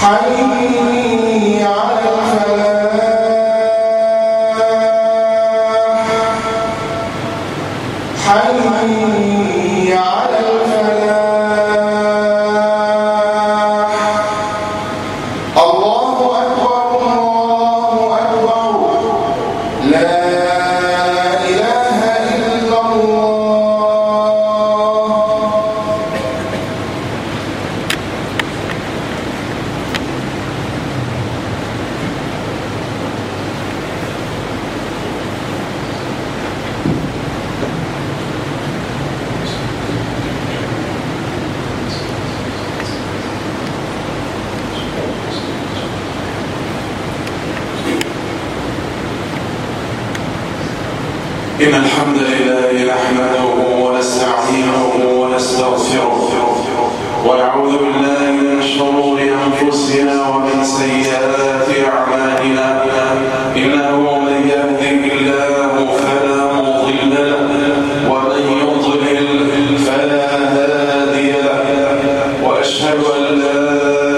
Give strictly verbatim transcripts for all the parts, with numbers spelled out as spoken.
إن الحمد لله نحمده ونستعينه ونستغفره ونعوذ بالله من شرور أنفسنا ومن سيئات أعمالنا إنه من يهده الله فلا مضل له ومن يضلل فلا هادي له وأشهد أن لا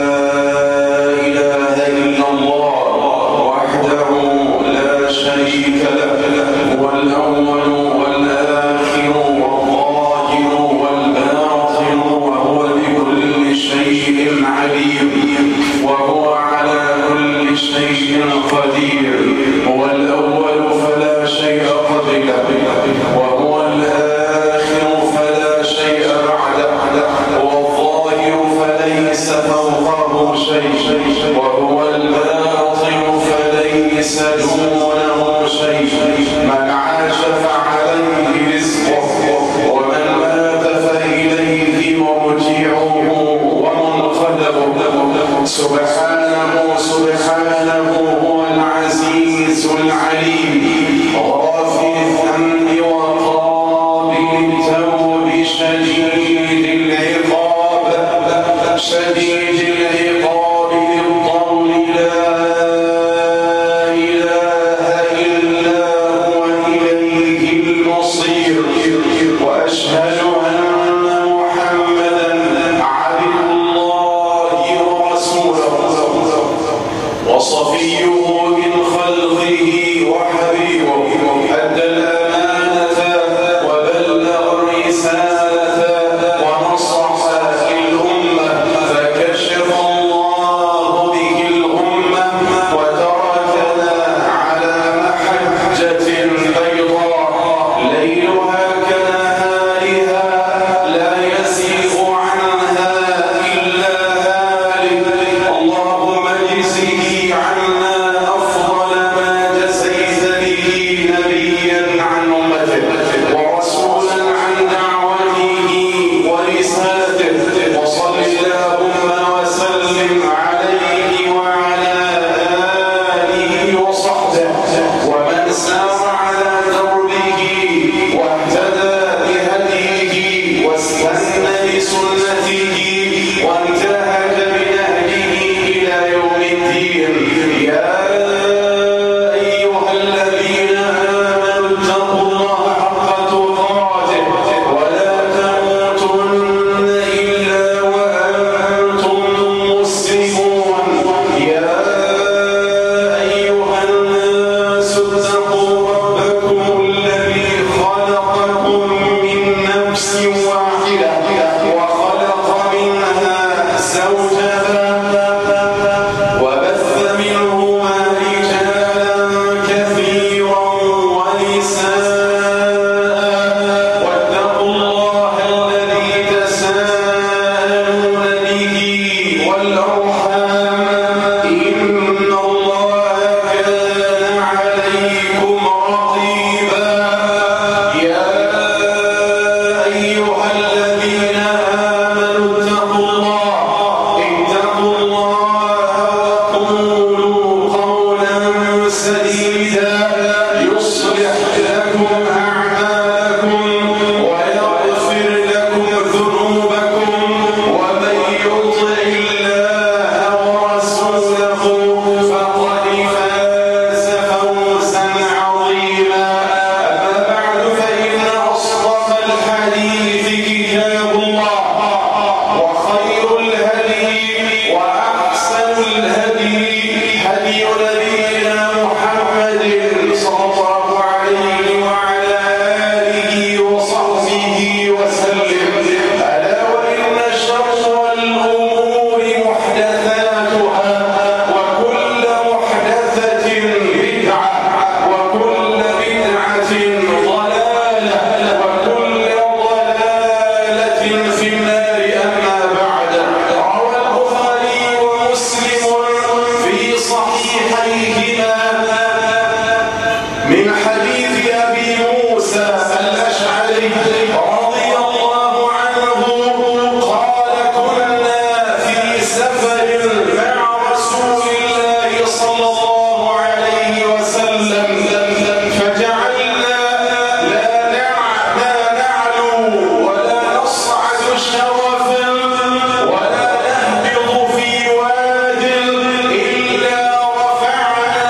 إله إلا الله وحده لا شريك له هو الأول والآخر والظاهر والباطن وهو بكل شيء عليم وهو على كل شيء قدير هو الأول فلا شيء قبله وهو الآخر فلا شيء بعده هو الظاهر فليس فوقه شيء وهو الباطن فليس دونه شيء من عاش فعليه رزقه ومن مات فإليه مرجعه ومنقلبه سبحانه سبحانه هو العزيز العليم غافر الذنب وقابل التوب شديد العقاب شديد العقاب للطول لا وأشهد أن محمدًا عبد الله ورسوله وصفيه من خلقه وحبيبه أدى الأمانة وبلغ الرسالة ونصح الأمة فكشف الله به الأمة وتركنا على محجة بيضاء ليلها عنا ولا نهبط في واد إلا رفعنا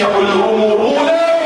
تنكح الأمور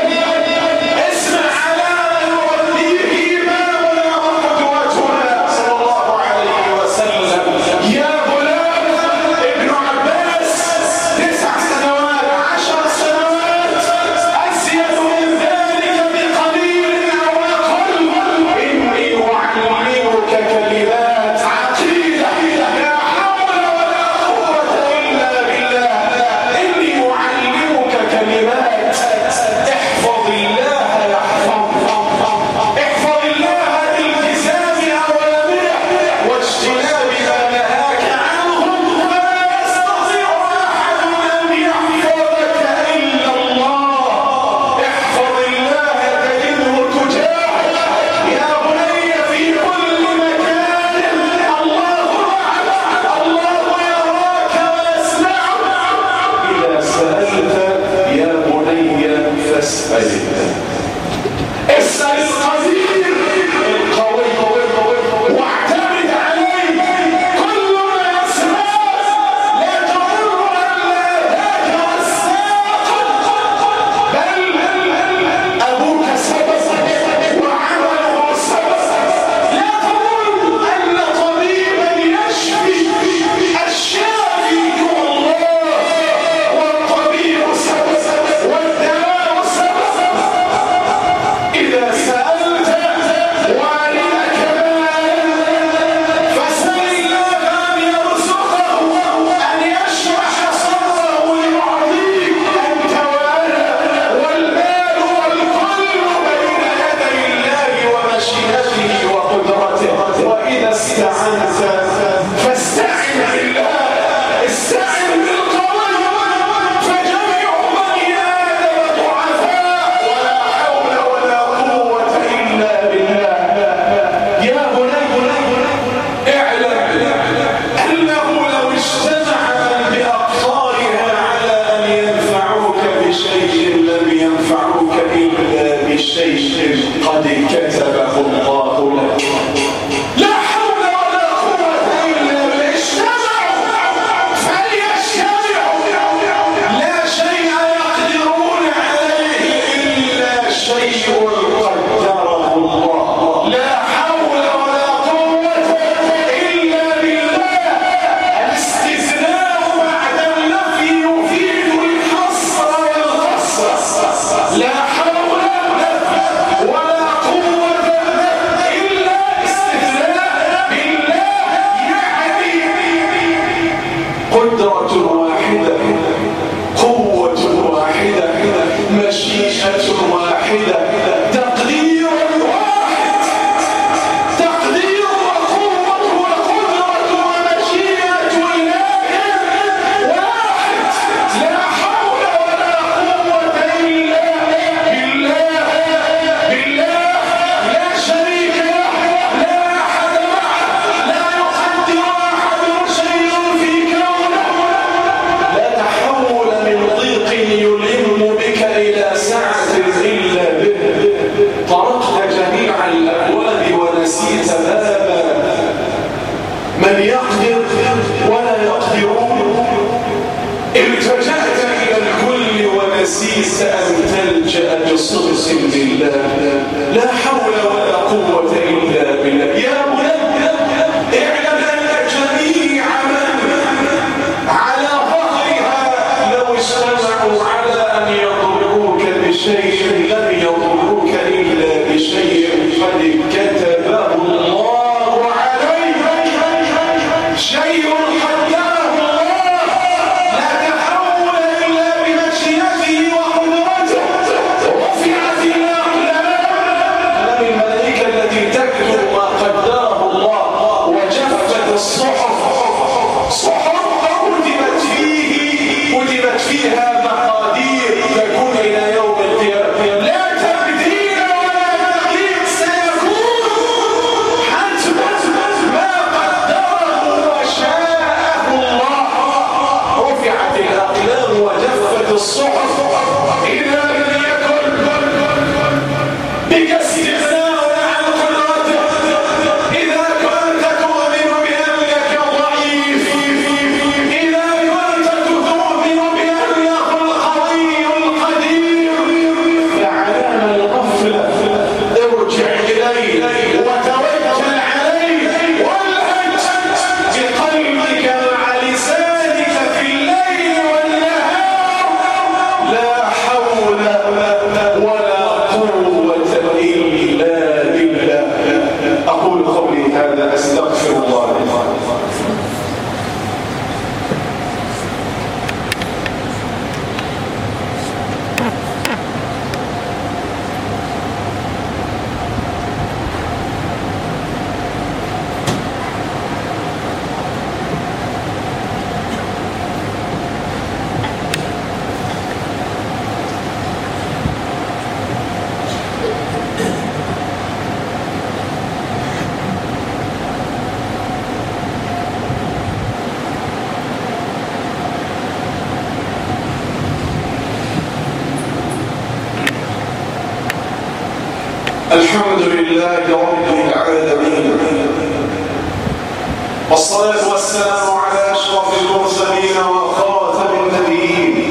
اسمع على يربيه إمامنا وقدوتنا صلى الله عليه وسلم. يا غلام ابن عباس تسع سنوات عشر سنوات أزيد من ذلك بقليل أو أقل. إني أعلمك كلمات عقيدة لا حول ولا قوة إلا بالله. إني أعلمك كلمات احفظ الله يحفظك. احفظ الله بالتزام أوامره واجتناب ما نهاك عنه. فلا يستطيع أحد أن يحفظك إلا الله. احفظ الله تجده تجاهك يا بني في كل مكان. الله معك، الله يراك ويسمعك. إذا سألت يا بني فاسأل الله. اسأل القدير القوي واعتمد عليه. كل ما يسمعك لا تظن أن ذاك الساق، بل أبوك سبب وعمله سبب. لا تظن أن طبيبا يشفي، الشافي هو الله، والطبيب سبب والدواء سبب. إذا سألت والدك مالا فاسأل الله أن يرزقه، أن يشرح صدره ليعطيك. أنت وأنا والمال والكل بين يدي الله ومشيئته وقدرته. وإذا استعنت فاستعن بالله، استعن بالقوي، فجميع بني آدم ضعفاء ولا حول ولا قوة إلا بالله. يا بني اعلم أنه لو اجتمع من بأقطارها على أن ينفعوك بشيء لم ينفعوك إلا بشيء قد كتبه الله لك. لا حول ولا قوة إلا بالله. اجتمعوا فليجتمعوا، لا شيء يقدرون عليه إلا شيء قدره الله. لا حول ولا قوة إلا بالله. الاستثناء بعد النفي يفيد الحصر والقصر. لا حول ولا قوة إلا استثناء بالله، يعني قدرة واحدة، قوة واحدة، مشيئة واحدة، تقدير واحد. تقدير وقوة وقدرة ومشيئة إله واحد. لا حول ولا قوة إلا بالله. بالله لا شريك له، لا أحد معه، لا يقدر أحد شيء في كونه. لا تحول من ضيق يلم بك إلى سعة إلا به. طرقت جميع الأبواب ونسيت بابا من يقدر ولا يقدرون. التجأت إلى الكل ونسيت أن تلجأ بصدق بالله. لا حول ولا قوة إلا بالله. يا بني اعلم أن جميع من على ظهرها لو اجتمعوا على أن يضروك بشيء لم يضروك إلا بشيء قد كتبه الله عليك. شيء قدره الله، لا تحول إلا بمشيئته وقدرته. رفعت الأقلام من الملائكة التي تكتب ما قدره الله، وجفت الصحف. صحف كتبت فيه كتبت فيها مقادير تكون إلى يوم القيامة. لا تبديل ولا تغيير، سيكون حتما ما قدره وشاء. الحمد لله رب العالمين، والصلاة والسلام على أشرف المرسلين وخاتم النبيين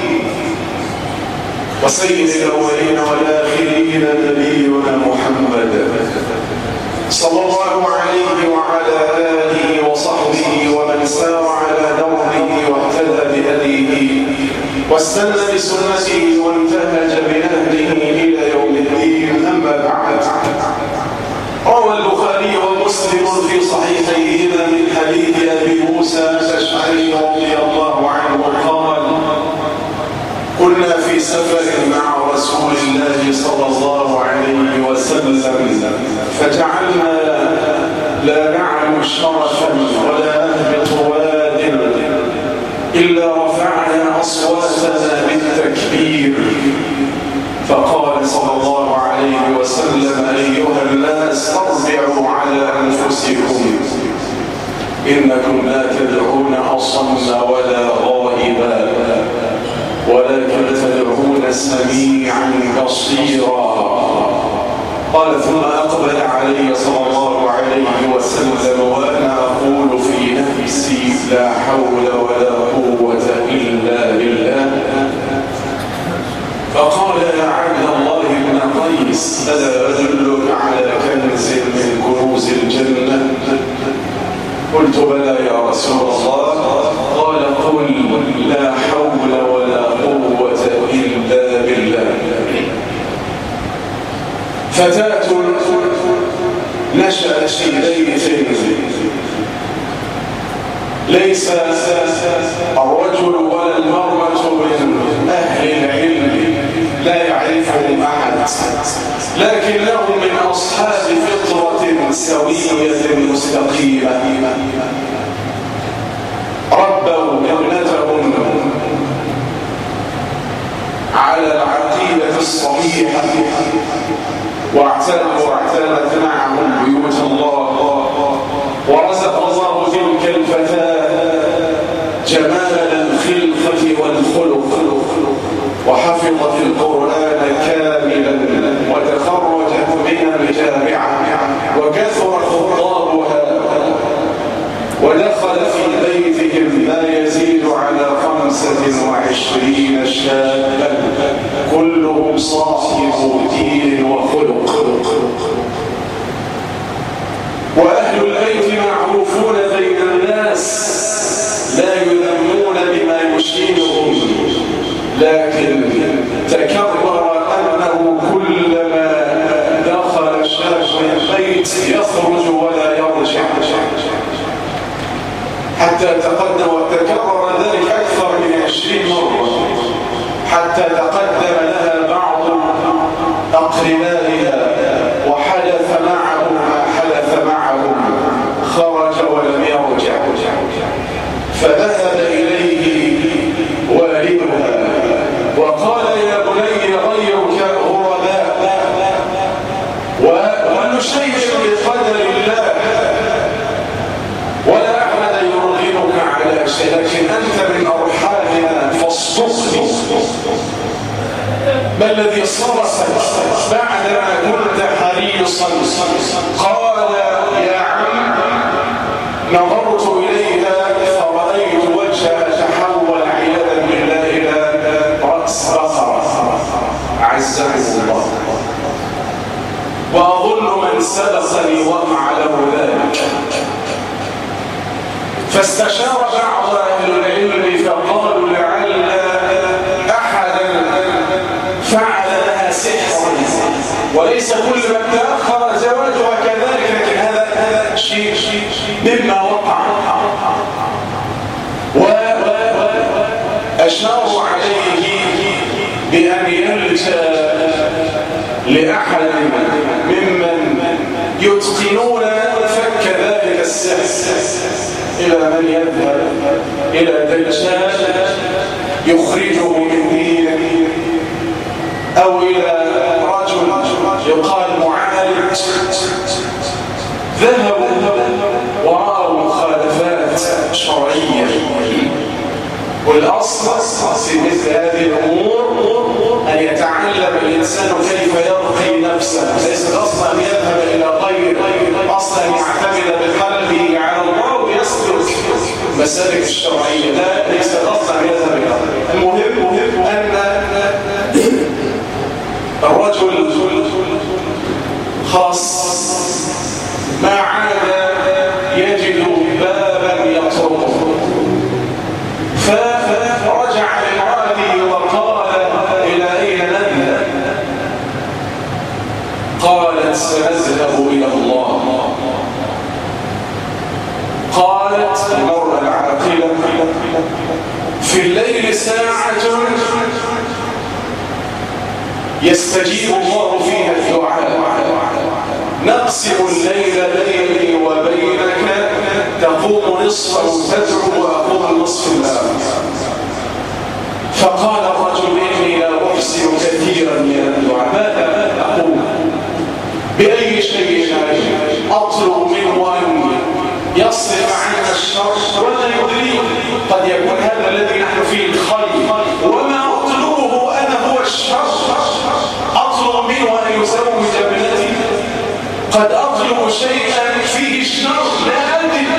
وسيد الأولين والآخرين نبينا محمد صلى الله عليه وعلى آله وصحبه ومن سار على دربه واهتدى بهديه واستنى بسنته وانتهج بنهجه إلى يوم الدين. أما بعد، روى البخاري ومسلم في صحيحيهما من حديث أبي موسى الأشعري رضي الله عنه قال: كنا في سفر مع رسول الله صلى الله عليه وسلم فجعلنا لا نعلم شرفا ولا نهبط واد إلا رفعنا أصواتنا بالتكبير، فقال صلى الله عليه وسلم: أيها الناس اربعوا على أنفسكم، إنكم لا تدعون أصم ولا غائبا ولكن تدعون سميعا بصيرا. قال: ثم أقبل علي صلى الله عليه وسلم وأنا أقول في نفسي: لا حول ولا قوة إلا بالله. فقال: يا عبد الله بن قيس، ألا أدلك على كنز من كنوز الجنة؟ قلت: بلى يا رسول الله. قال: قل: لا حول ولا قوة إلا بالله. فتاة نشأت في بيت ليس الرجل ولا المرأة من أهل العلم، لا يعرفهم أحد، لكن لهم من أصحاب فطرة سوية مستقيمة. ربوا ابنتهم على العقيدة الصحيحة واعتنوا واعتنت معهم بيوت الله، ورزق الله تلك الفتاة جمال الخلقة والخلق، وحفظت القرآن كاملا وتخرجت من الجامعة وكثر خطابها، ودخل في بيتهم ما يزيد على خمسة وعشرين شابا كلهم صاحب دين وخلق. وأهل البيت معروفون بين الناس، لا يذمون بما يشينهم، لكن تكرر أنه كلما دخل شاب البيت يخرج ولا يرجع، حتى تقدم وتكرر ذلك أكثر من عشرين مرة، حتى تقدم لها بعض أقربائها وحدث معهم ما حدث معهم، خرج ولم يرجع، فذهب إليه والدها وقال: يا بني غيرك غرباء، وكل شيء بقدر الله، ولا أحد يرغمك على شيء، لكن أنت من أرحامنا فاصدقني. ما الذي صرفك بعدما كنت حريصا؟ قال: يا عم، نظرت إليها فرأيت وجهها تحول عياذا بالله إلى رأس بقرة عزه الله، وأظن من سبقني وقع له ذلك. فاستشار بعض أهل العلم فقالوا: لعل أحدا فعل لها سحرا، وليس كل من تأخر زواجها كذلك، لكن هذا شيء مما وقع. وأشاروا عليه بأن يلجأ لأحد ممن يتقنون فك ذلك السحر، إلى من يذهب إلى دجال يخرجه من دينه، أو إلى رجل يقال معالج. ذهبوا ورأوا مخالفات شرعية والأصل في مثل هذه الأمور أن يتعلم الإنسان كيف يرقي نفسه، ليس الأصل أن يذهب إلى غير، الأصل أن يعتمد بقلبه على الله ويسلك مسالك الشرعية، لا ليس الأصل أن يذهب إلى غير. المهم أن الرجل خاص ما عاد يجد بابا يطرقه، فرجع لامرأته وقال إلى أين نذهب؟ قالت سنذهب إلى الله. قالت المرأة العاقلة في الليل ساعة يستجيب الله فيها الدعاء، نقسم الليل بيني وبينك، تقوم نصفه تدعو وأقوم النصف الآخر. فقال الرجل إني لا أحسن كثيرا من الدعاء، ماذا أقول؟ بأي شيء أطلب منه أن يصرف عنا الشر ولا يدري، قد يكون هذا الذي نحن فيه الخير وما أطلبه أنا هو الشر. أطلب منه أن يزوج ابنتي، قد أطلب شيئا فيه الشر لا أدري.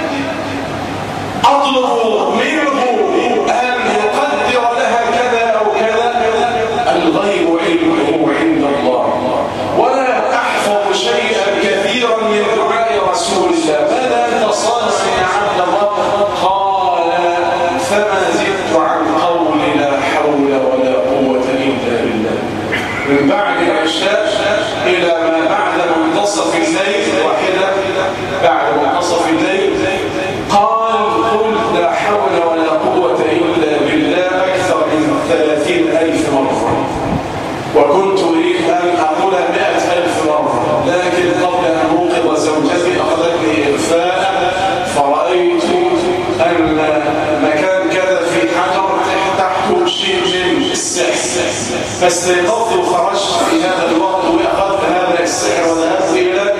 أطلب منه أن يقدر لها كذا أو كذا، الغيب علمه عند الله. ولا أحفظ شيئا كثيرا من دعاء رسول الله. ماذا أنت صالح يا عبد الله؟ قال فما زدت عن قول لا حول ولا قوة إلا بالله. من بعد العشاء إلى ما بعد منتصف الليل واحدة، بعد منتصف الليل قال قل لا حول ولا قوة إلا بالله أكثر من ثلاثين ألف مرة، وكنت أريد أن أقولها مئة ألف مرة، لكن قبل أن أوقظ زوجتي أخذتني إغفاء فرأيت أن مكان كذا في حجر تحته شيء من السحر، فاستيقظت وخرجت في هذا الوقت وأخذت هذا السحر وذهبت إلى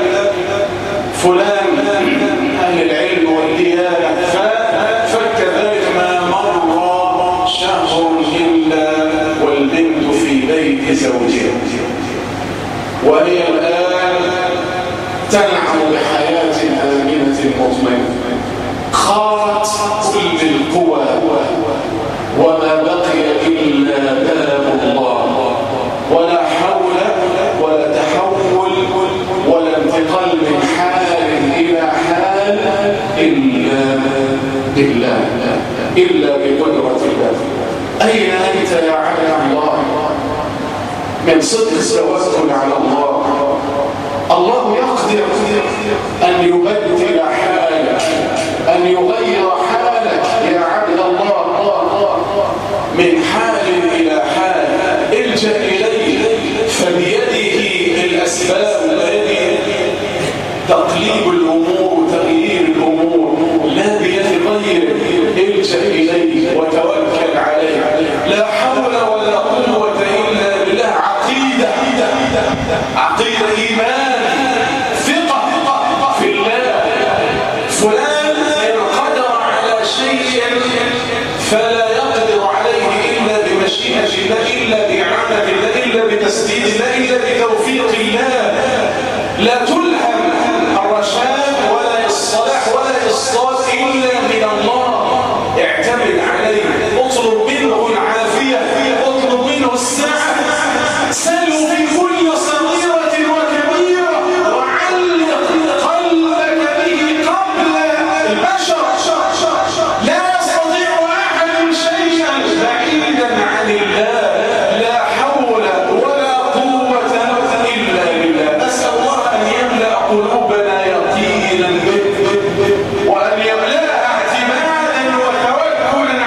فلان أهل العلم والديانة، ففك ذلك ما مر شهر إلا والبنت في بيت زوجها، وهي الآن تنعم بحياة آمنة مطمئنة. خارت كل القوى وما بقي إلا باب الله، ولا حول ولا تحول ولا انتقال من حال إلى حال إلا بالله، إلا بقدرة الله. أين أنت يا عبد الله من صدق التوكل على الله؟ الله يقدر أن يبدل حالك، أن يغير حالك يا عبد الله من حال إلى حال. الجأ إليه فبيده الأسباب، بيده تقليب الأمور وتغيير الأمور، لا بيد غيره. الجأ إليه وتوكل عليه، لا حول ولا قوة إلا بالله. عقيدة عقيدة إيمان، ثقة في الله. فلان إن قدر على شيء فلا يقدر عليه إلا بمشيئة الله، إلا بإعانة الله، إلا بتسديد الله، إلا بتوفيق الله. لا تلهم الرشاد ولا الصلاح ولا الإصلاح إلا من الله. اعتمد عليه، اطلب منه العافية، اطلب منه السعة، سلوا في كل صغيرة وكبيرة، وعلق قلبك به قبل البشر. لا يستطيع أحد شيئا بعيدا عن الله، لا حول ولا قوة إلا بالله. أسأل الله أن يملأ قلوبنا يقينا به، وأن يملأ اعتمادا وتوكلا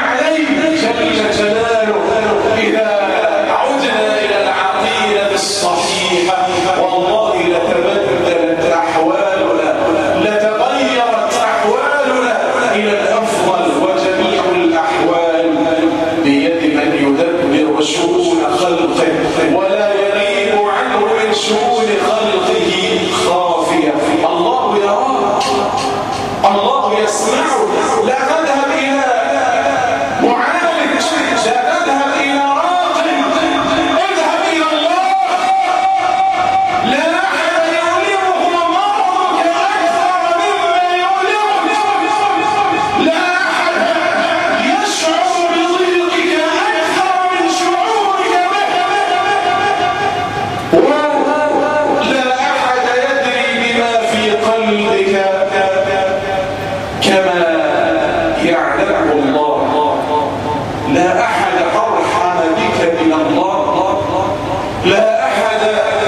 يدعو الله. لا أحد أرحم بك من الله، لا أحد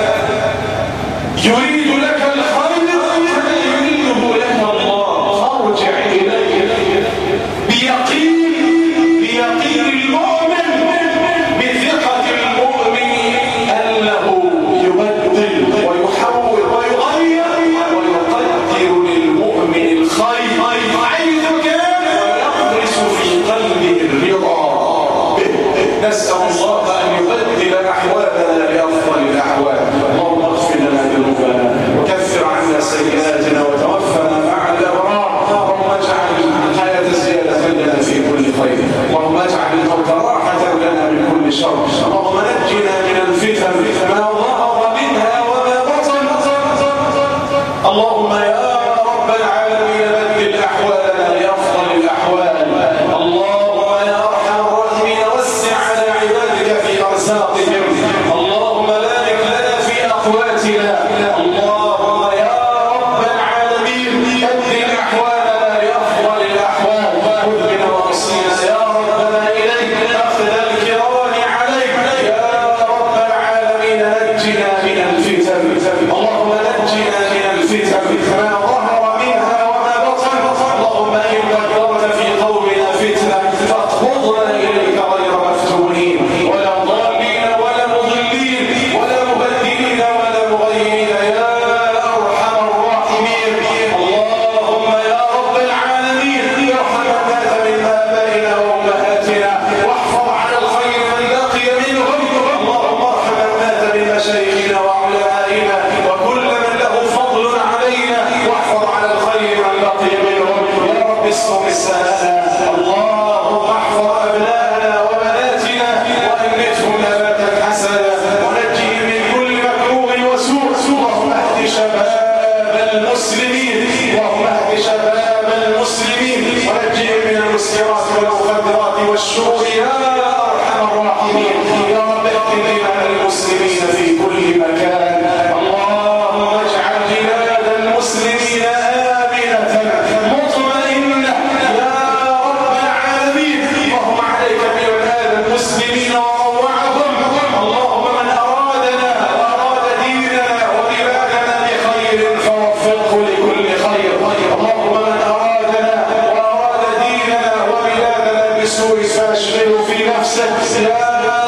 يريد لك الخير كما يريده لك الله. فارجع إليه بيقين، بيقين المؤمن، بثقة المؤمن أنه يبدل ويحول ويغير ويقدر للمؤمن الخير حيث كان ويغرس في قلبه الرضا به. نسأل الله أن يبدل أحوالنا لأفضل الأحوال. اللهم اغفر لنا ذنوبنا وكفر عنا سيئاتنا وتوفنا مع الأبرار. اللهم اجعل الحياة زيادة لنا في كل خير، اللهم اجعل الموت راحة لنا من كل شر. اللهم نجنا من الفتن ما ظهر منها وما بطن. اللهم يا رب العالمين بدل أحوالنا لأفضل الأحوال. اللهم يا أرحم الراحمين وسع على عبادك في أرزاقهم. اللهم بارك لنا في أقواتنا. اللهم يا رب العالمين بدل أحوالنا لأفضل الأحوال. خذ بنواصينا يا ربنا إليك أخذ الكرام عليك. يا رب العالمين نجنا من الفتن. اللهم نجنا من الفتن ما ظهر منها وما بطن. اللهم إن قدرت في قومنا فتنة فاقبضنا إليك غير مفتونين ولا ضالين ولا مضلين ولا مبدلين ولا مغيرين يا أرحم الراحمين. اللهم يا رب العالمين ارحم من مات من آبائنا وأمهاتنا واحفظ على الخير من بقي منهم. اللهم ارحم من مات من مشايخنا وعلمائنا وكل من له فضل علينا واحفظ على الخير من بقي منهم. يا رب اسمع نساءنا. اللهم احفظ أبناءنا وبناتنا وأنتهم نباتا حسنا ونجهم من كل مكروه وسوء. اللهم اهد شباب المسلمين، اللهم اهد شباب المسلمين ونجهم من المسكرات والمخدرات والشرور يا أرحم الراحمين. يا رب اهد بنا المسلمين في كل مكان. اللهم اجعل بلاد المسلمين آمنة مطمئنة يا رب العالمين. اللهم عليك ببلاد المسلمين وروعهم. اللهم من أرادنا وأراد ديننا وبلادنا بخير فوفقه لكل خير. اللهم من أرادنا وأراد ديننا وبلادنا بسوء فاشغله في نفسه يا